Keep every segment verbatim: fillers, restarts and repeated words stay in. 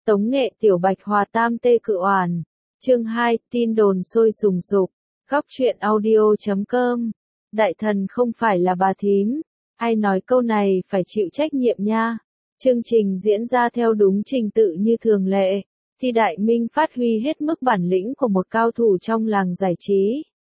Tống nghệ Tiểu Bạch hòa tam tê cự oản. Chương hai, tin đồn sôi sùng sục. Góc truyện audio chấm com. Đại thần không phải là bà thím. Ai nói câu này phải chịu trách nhiệm nha. Chương trình diễn ra theo đúng trình tự như thường lệ. Thi Đại Minh phát huy hết mức bản lĩnh của một cao thủ trong làng giải trí.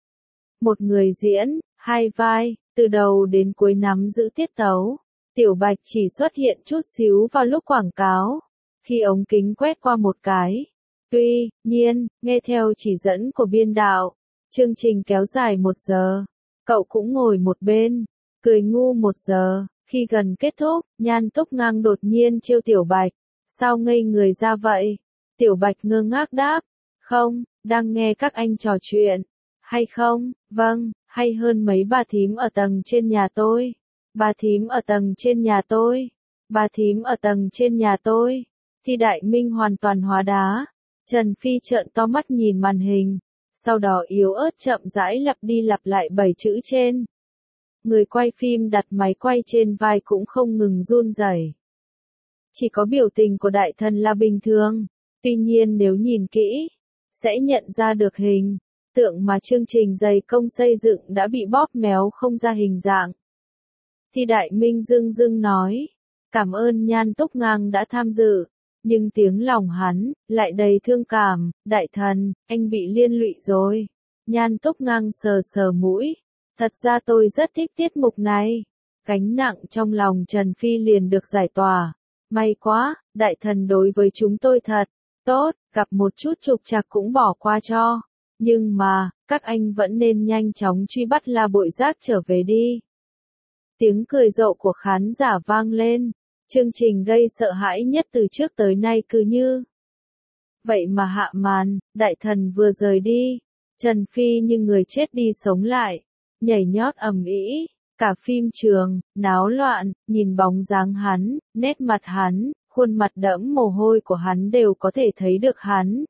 Một người diễn, hai vai, từ đầu đến cuối nắm giữ tiết tấu. Tiểu Bạch chỉ xuất hiện chút xíu vào lúc quảng cáo. Khi ống kính quét qua một cái. Tuy nhiên, nghe theo chỉ dẫn của biên đạo, chương trình kéo dài một giờ. Cậu cũng ngồi một bên, cười ngu một giờ. Khi gần kết thúc, Nhan Túc Ngang đột nhiên trêu Tiểu Bạch. Sao ngây người ra vậy? Tiểu Bạch ngơ ngác đáp. Không, đang nghe các anh trò chuyện. Hay không? Vâng, hay hơn mấy bà thím ở tầng trên nhà tôi. Bà thím ở tầng trên nhà tôi. Bà thím ở tầng trên nhà tôi. Thi Đại Minh hoàn toàn hóa đá. Trần Phi trợn to mắt nhìn màn hình. Sau đó yếu ớt chậm rãi lặp đi lặp lại bảy chữ trên. Người quay phim đặt máy quay trên vai cũng không ngừng run rẩy. Chỉ có biểu tình của đại thần là bình thường. Tuy nhiên nếu nhìn kỹ, sẽ nhận ra được hình tượng mà chương trình dày công xây dựng đã bị bóp méo không ra hình dạng. Thi Đại Minh dưng dưng nói. Cảm ơn Nhan Túc Ngang đã tham dự. Nhưng tiếng lòng hắn, lại đầy thương cảm. Đại thần, anh bị liên lụy rồi. Nhan Túc Ngang sờ sờ mũi. Thật ra tôi rất thích tiết mục này. Gánh nặng trong lòng Trần Phi liền được giải tỏa. May quá, đại thần đối với chúng tôi thật tốt, gặp một chút trục trặc cũng bỏ qua cho. Nhưng mà, các anh vẫn nên nhanh chóng truy bắt La Bội Giác trở về đi. Tiếng cười rộ của khán giả vang lên. Chương trình gây sợ hãi nhất từ trước tới nay cứ như vậy mà hạ màn, đại thần vừa rời đi. Trần Phi như người chết đi sống lại, nhảy nhót ầm ĩ, cả phim trường, náo loạn, nhìn bóng dáng hắn, nét mặt hắn, khuôn mặt đẫm mồ hôi của hắn đều có thể thấy được hắn.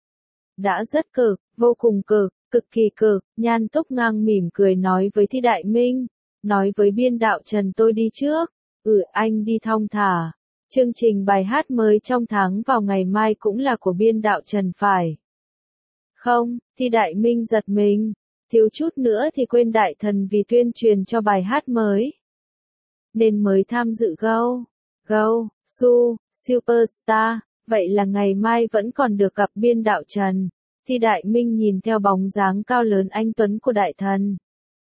Đã rất cực, vô cùng cực, cực kỳ cực. Nhan Túc Ngang mỉm cười nói với Thi Đại Minh, nói với biên đạo Trần tôi đi trước. Ừ, anh đi thong thả. Chương trình bài hát mới trong tháng vào ngày mai cũng là của biên đạo Trần phải. Không, Thi Đại Minh giật mình. Thiếu chút nữa thì quên đại thần vì tuyên truyền cho bài hát mới. Nên mới tham dự Go, Go, Su, Superstar. Vậy là ngày mai vẫn còn được gặp biên đạo Trần. Thi Đại Minh nhìn theo bóng dáng cao lớn anh tuấn của đại thần.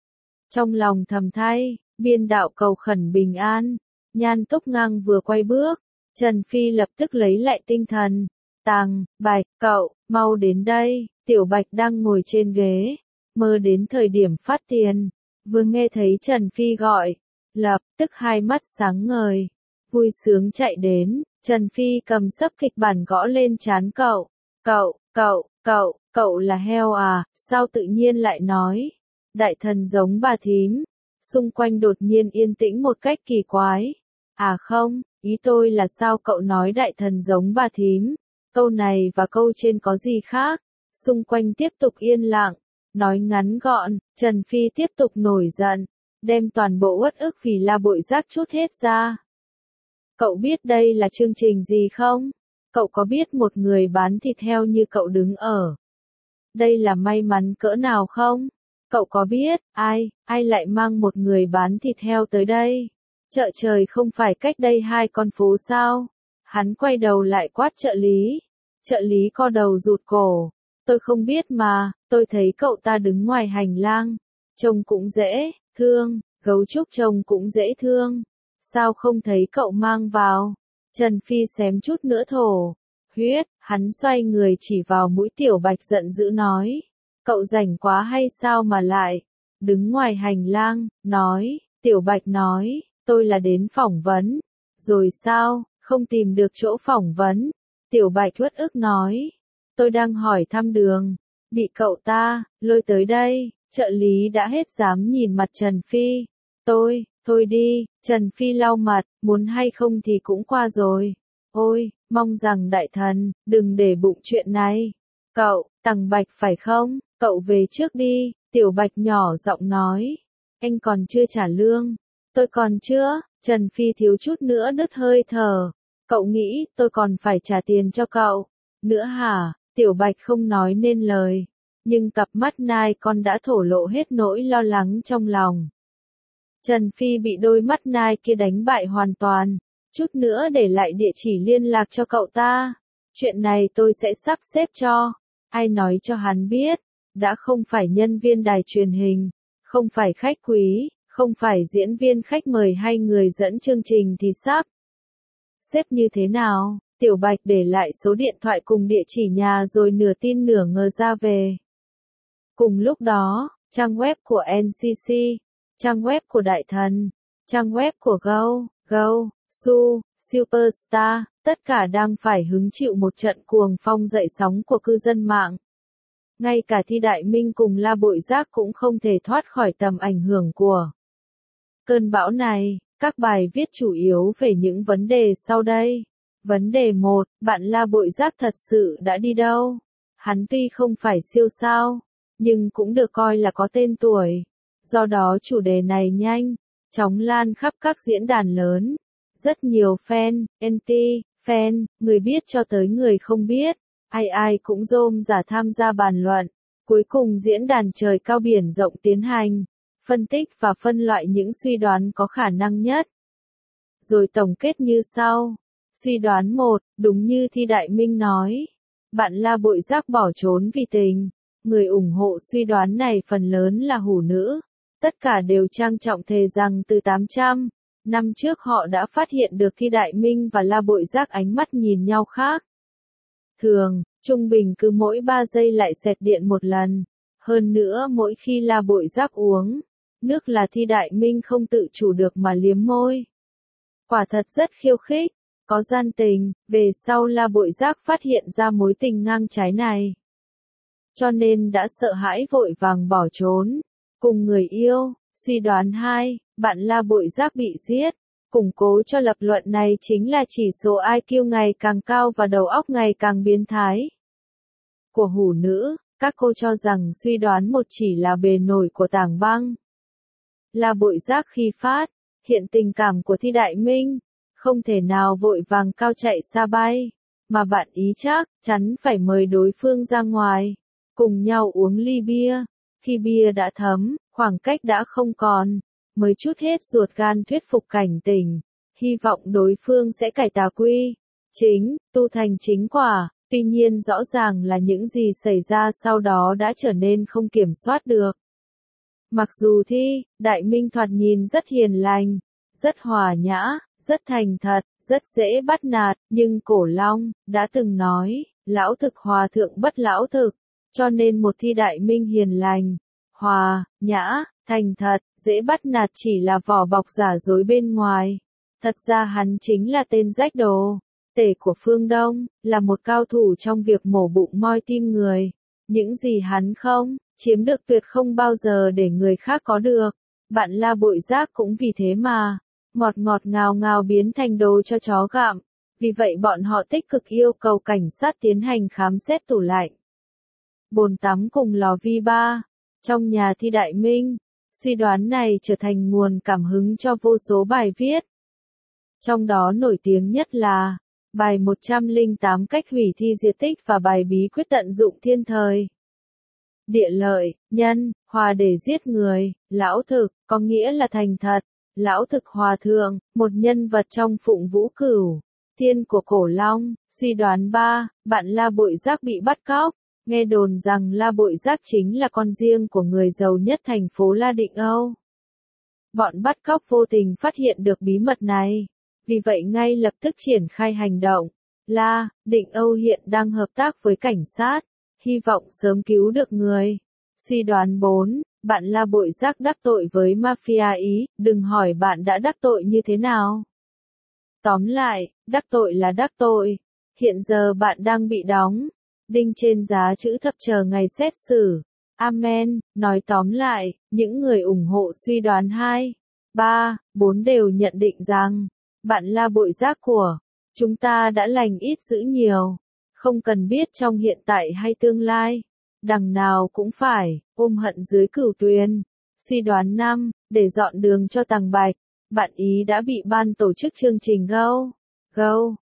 Trong lòng thầm thay, biên đạo cầu khẩn bình an. Nhan Túc Ngang vừa quay bước, Trần Phi lập tức lấy lại tinh thần. Tàng, Bạch, cậu, mau đến đây. Tiểu Bạch đang ngồi trên ghế, mơ đến thời điểm phát tiền. Vừa nghe thấy Trần Phi gọi, lập tức hai mắt sáng ngời, vui sướng chạy đến. Trần Phi cầm sấp kịch bản gõ lên trán cậu. Cậu, cậu, cậu, cậu là heo à, sao tự nhiên lại nói. Đại thần giống bà thím. Xung quanh đột nhiên yên tĩnh một cách kỳ quái. À không, ý tôi là sao cậu nói đại thần giống bà thím. Câu này và câu trên có gì khác. Xung quanh tiếp tục yên lặng. Nói ngắn gọn, Trần Phi tiếp tục nổi giận. Đem toàn bộ uất ức vì La Bội Giác chút hết ra. Cậu biết đây là chương trình gì không? Cậu có biết một người bán thịt heo như cậu đứng ở đây là may mắn cỡ nào không? Cậu có biết, ai, ai lại mang một người bán thịt heo tới đây? Chợ trời không phải cách đây hai con phố sao? Hắn quay đầu lại quát trợ lý. Trợ lý co đầu rụt cổ. Tôi không biết mà, tôi thấy cậu ta đứng ngoài hành lang. Trông cũng dễ thương, gấu trúc trông cũng dễ thương. Sao không thấy cậu mang vào? Trần Phi xém chút nữa thổ huyết, hắn xoay người chỉ vào mũi Tiểu Bạch giận dữ nói. Cậu rảnh quá hay sao mà lại đứng ngoài hành lang, nói. Tiểu Bạch nói, tôi là đến phỏng vấn. Rồi sao, không tìm được chỗ phỏng vấn? Tiểu Bạch uất ức nói. Tôi đang hỏi thăm đường, bị cậu ta lôi tới đây. Trợ lý đã hết dám nhìn mặt Trần Phi. Tôi, thôi đi. Trần Phi lau mặt, muốn hay không thì cũng qua rồi. Ôi, mong rằng đại thần đừng để bụng chuyện này. Cậu, Tằng Bạch phải không? Cậu về trước đi. Tiểu Bạch nhỏ giọng nói. Anh còn chưa trả lương. Tôi còn chưa. Trần Phi thiếu chút nữa đứt hơi thở. Cậu nghĩ tôi còn phải trả tiền cho cậu nữa hả? Tiểu Bạch không nói nên lời, nhưng cặp mắt nai con đã thổ lộ hết nỗi lo lắng trong lòng. Trần Phi bị đôi mắt nai kia đánh bại hoàn toàn, chút nữa để lại địa chỉ liên lạc cho cậu ta. Chuyện này tôi sẽ sắp xếp cho. Ai nói cho hắn biết, đã không phải nhân viên đài truyền hình, không phải khách quý, không phải diễn viên khách mời hay người dẫn chương trình thì sắp xếp như thế nào? Tiểu Bạch để lại số điện thoại cùng địa chỉ nhà rồi nửa tin nửa ngờ ra về. Cùng lúc đó, trang web của en xê xê, trang web của Đại Thần, trang web của Go, Go, Su, Superstar, tất cả đang phải hứng chịu một trận cuồng phong dậy sóng của cư dân mạng. Ngay cả Thi Đại Minh cùng La Bội Giác cũng không thể thoát khỏi tầm ảnh hưởng của cơn bão này. Các bài viết chủ yếu về những vấn đề sau đây. Vấn đề một, bạn La Bội Giác thật sự đã đi đâu? Hắn tuy không phải siêu sao, nhưng cũng được coi là có tên tuổi. Do đó chủ đề này nhanh chóng lan khắp các diễn đàn lớn. Rất nhiều fan, anti, fan, người biết cho tới người không biết, ai ai cũng rôm rả tham gia bàn luận. Cuối cùng diễn đàn trời cao biển rộng tiến hành phân tích và phân loại những suy đoán có khả năng nhất. Rồi tổng kết như sau. Suy đoán một, đúng như Thi Đại Minh nói, bạn La Bội Giác bỏ trốn vì tình. Người ủng hộ suy đoán này phần lớn là hủ nữ. Tất cả đều trang trọng thề rằng từ tám trăm năm trước họ đã phát hiện được Thi Đại Minh và La Bội Giác ánh mắt nhìn nhau khác thường, trung bình cứ mỗi ba giây lại xẹt điện một lần. Hơn nữa mỗi khi La Bội Giác uống nước là Thi Đại Minh không tự chủ được mà liếm môi. Quả thật rất khiêu khích, có gian tình. Về sau La Bội Giác phát hiện ra mối tình ngang trái này, cho nên đã sợ hãi vội vàng bỏ trốn cùng người yêu. Suy đoán hai, bạn La Bội Giác bị giết. Củng cố cho lập luận này chính là chỉ số i kiu ngày càng cao và đầu óc ngày càng biến thái của hủ nữ. Các cô cho rằng suy đoán một chỉ là bề nổi của tảng băng. La Bội Giác khi phát hiện tình cảm của Thi Đại Minh, không thể nào vội vàng cao chạy xa bay, mà bạn ý chắc chắn phải mời đối phương ra ngoài, cùng nhau uống ly bia. Khi bia đã thấm, khoảng cách đã không còn, mới chút hết ruột gan thuyết phục cảnh tỉnh, hy vọng đối phương sẽ cải tà quy chính, tu thành chính quả. Tuy nhiên rõ ràng là những gì xảy ra sau đó đã trở nên không kiểm soát được. Mặc dù Thi Đại Minh thoạt nhìn rất hiền lành, rất hòa nhã, rất thành thật, rất dễ bắt nạt, nhưng Cổ Long đã từng nói, lão thực hòa thượng bất lão thực, cho nên một Thi Đại Minh hiền lành, hòa, nhã, thành thật, dễ bắt nạt chỉ là vỏ bọc giả dối bên ngoài. Thật ra hắn chính là tên rách đồ tể của phương Đông, là một cao thủ trong việc mổ bụng moi tim người. Những gì hắn không chiếm được tuyệt không bao giờ để người khác có được. Bạn La Bội Giác cũng vì thế mà ngọt ngọt ngào ngào biến thành đồ cho chó gặm. Vì vậy bọn họ tích cực yêu cầu cảnh sát tiến hành khám xét tủ lạnh, bồn tắm cùng lò vi ba trong nhà Thi Đại Minh. Suy đoán này trở thành nguồn cảm hứng cho vô số bài viết. Trong đó nổi tiếng nhất là bài một trăm lẻ tám cách hủy thi diệt tích và bài bí quyết tận dụng thiên thời địa lợi, nhân, hòa để giết người. Lão thực, có nghĩa là thành thật. Lão thực hòa thượng, một nhân vật trong Phụng Vũ Cửu Tiên của Cổ Long. Suy đoán ba, bạn La Bội Giác bị bắt cóc. Nghe đồn rằng La Bội Giác chính là con riêng của người giàu nhất thành phố La Định Âu. Bọn bắt cóc vô tình phát hiện được bí mật này, vì vậy ngay lập tức triển khai hành động. La Định Âu hiện đang hợp tác với cảnh sát, hy vọng sớm cứu được người. Suy đoán bốn, bạn La Bội Giác đắc tội với mafia Ý. Đừng hỏi bạn đã đắc tội như thế nào. Tóm lại, đắc tội là đắc tội. Hiện giờ bạn đang bị đóng đinh trên giá chữ thập chờ ngày xét xử. Amen. Nói tóm lại, những người ủng hộ suy đoán hai, ba, bốn đều nhận định rằng bạn La Bội Giác của chúng ta đã lành ít dữ nhiều. Không cần biết trong hiện tại hay tương lai, đằng nào cũng phải ôm hận dưới cửu tuyền. Suy đoán năm, để dọn đường cho Tằng Bạch, bạn ý đã bị ban tổ chức chương trình Go, Go,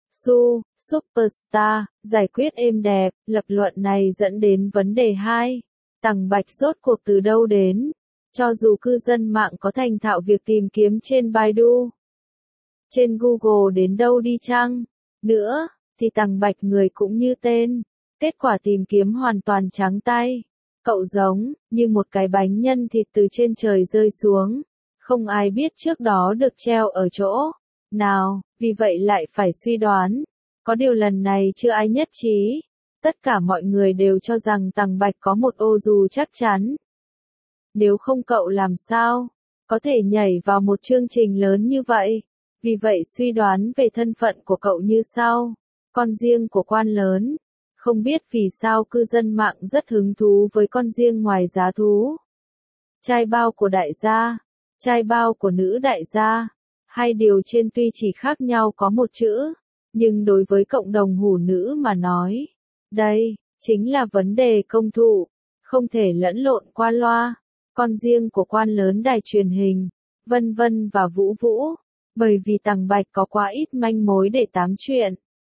Su, Superstar, giải quyết êm đẹp, lập luận này dẫn đến vấn đề hai. Tằng Bạch rốt cuộc từ đâu đến? Cho dù cư dân mạng có thành thạo việc tìm kiếm trên Baidu, trên Google đến đâu đi chăng nữa, thì Tằng Bạch người cũng như tên. Kết quả tìm kiếm hoàn toàn trắng tay. Cậu giống như một cái bánh nhân thịt từ trên trời rơi xuống. Không ai biết trước đó được treo ở chỗ nào, vì vậy lại phải suy đoán. Có điều lần này chưa ai nhất trí. Tất cả mọi người đều cho rằng Tằng Bạch có một ô dù chắc chắn. Nếu không cậu làm sao có thể nhảy vào một chương trình lớn như vậy? Vì vậy suy đoán về thân phận của cậu như sau. Con riêng của quan lớn. Không biết vì sao cư dân mạng rất hứng thú với con riêng ngoài giá thú. Trai bao của đại gia, trai bao của nữ đại gia. Hai điều trên tuy chỉ khác nhau có một chữ, nhưng đối với cộng đồng hủ nữ mà nói, đây chính là vấn đề công thụ, không thể lẫn lộn qua loa. Con riêng của quan lớn đài truyền hình, Vân Vân và Vũ Vũ, bởi vì Tằng Bạch có quá ít manh mối để tám chuyện.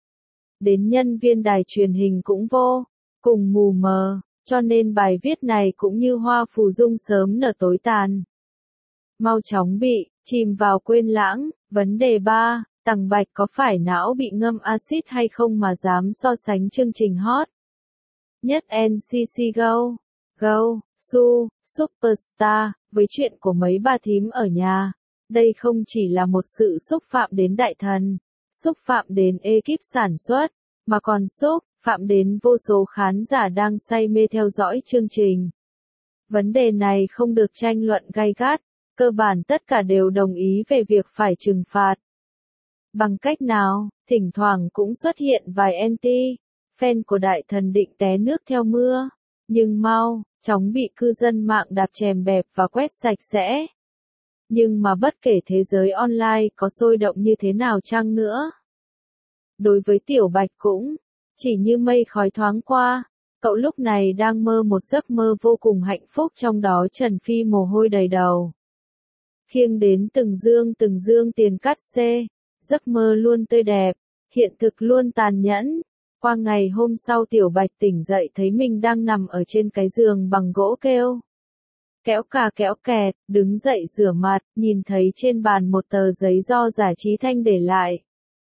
Đến nhân viên đài truyền hình cũng vô cùng mù mờ, cho nên bài viết này cũng như hoa phù dung sớm nở tối tàn. Mau chóng bị chìm vào quên lãng. Vấn đề ba, Tằng Bạch có phải não bị ngâm axit hay không mà dám so sánh chương trình hot nhất en xê xê Go, Go, Su, Superstar, với chuyện của mấy bà thím ở nhà. Đây không chỉ là một sự xúc phạm đến đại thần, xúc phạm đến ekip sản xuất, mà còn xúc phạm đến vô số khán giả đang say mê theo dõi chương trình. Vấn đề này không được tranh luận gay gắt, cơ bản tất cả đều đồng ý về việc phải trừng phạt. Bằng cách nào, thỉnh thoảng cũng xuất hiện vài anti fan của đại thần định té nước theo mưa, nhưng mau chóng bị cư dân mạng đạp chèm bẹp và quét sạch sẽ. Nhưng mà bất kể thế giới online có sôi động như thế nào chăng nữa, đối với Tiểu Bạch cũng chỉ như mây khói thoáng qua. Cậu lúc này đang mơ một giấc mơ vô cùng hạnh phúc, trong đó Trần Phi mồ hôi đầy đầu, khiêng đến từng dương từng dương tiền cắt xê. Giấc mơ luôn tươi đẹp, hiện thực luôn tàn nhẫn. Qua ngày hôm sau Tiểu Bạch tỉnh dậy thấy mình đang nằm ở trên cái giường bằng gỗ kêu kéo cà kéo kẹt, đứng dậy rửa mặt, nhìn thấy trên bàn một tờ giấy do Giả Trí Thanh để lại.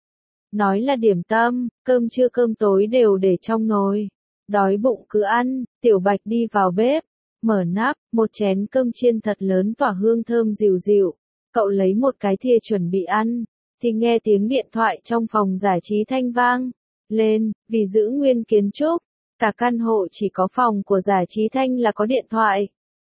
Nói là điểm tâm, cơm trưa cơm tối đều để trong nồi. Đói bụng cứ ăn. Tiểu Bạch đi vào bếp, mở nắp, một chén cơm chiên thật lớn tỏa hương thơm dịu dịu. Cậu lấy một cái thìa chuẩn bị ăn, thì nghe tiếng điện thoại trong phòng Giả Trí Thanh vang lên. Vì giữ nguyên kiến trúc, cả căn hộ chỉ có phòng của Giả Trí Thanh là có điện thoại.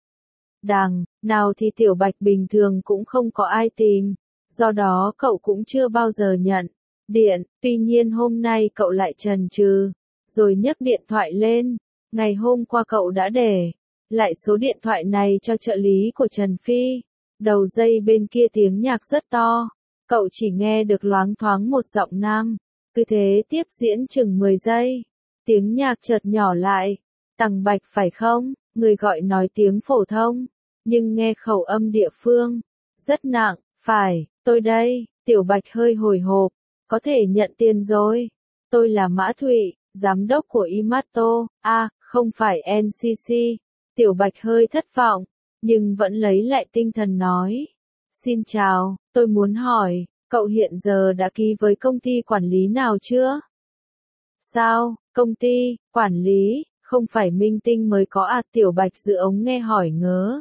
Đằng nào thì Tiểu Bạch bình thường cũng không có ai tìm, do đó cậu cũng chưa bao giờ nhận điện. Tuy nhiên hôm nay cậu lại chần chừ, rồi nhấc điện thoại lên. Ngày hôm qua cậu đã để lại số điện thoại này cho trợ lý của Trần Phi. Đầu dây bên kia tiếng nhạc rất to, cậu chỉ nghe được loáng thoáng một giọng nam. Cứ thế tiếp diễn chừng mười giây, tiếng nhạc chợt nhỏ lại. Tằng Bạch phải không? Người gọi nói tiếng phổ thông, nhưng nghe khẩu âm địa phương rất nặng. Phải, tôi đây. Tiểu Bạch hơi hồi hộp. Có thể nhận tiền rồi. Tôi là Mã Thụy, giám đốc của Imato. À, không phải en xê xê. Tiểu Bạch hơi thất vọng, nhưng vẫn lấy lại tinh thần nói. Xin chào, tôi muốn hỏi, cậu hiện giờ đã ký với công ty quản lý nào chưa? Sao, công ty, quản lý, không phải minh tinh mới có à? Tiểu Bạch giữ ống nghe hỏi ngớ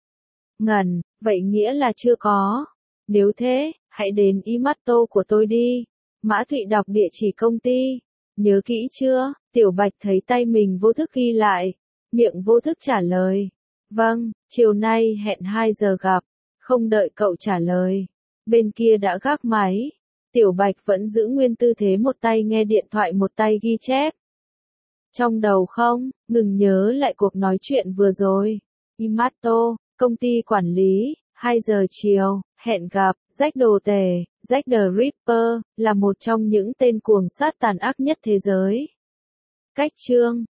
ngẩn, vậy nghĩa là chưa có. Nếu thế, hãy đến Imato của tôi đi. Mã Thụy đọc địa chỉ công ty. Nhớ kỹ chưa? Tiểu Bạch thấy tay mình vô thức ghi lại, miệng vô thức trả lời. Vâng, chiều nay hẹn hai giờ gặp. Không đợi cậu trả lời, bên kia đã gác máy. Tiểu Bạch vẫn giữ nguyên tư thế, một tay nghe điện thoại một tay ghi chép. Trong đầu không ngừng nhớ lại cuộc nói chuyện vừa rồi. Imato, công ty quản lý, hai giờ chiều, hẹn gặp. Jack Đồ Tể, Jack the Ripper, là một trong những tên cuồng sát tàn ác nhất thế giới. Cách chương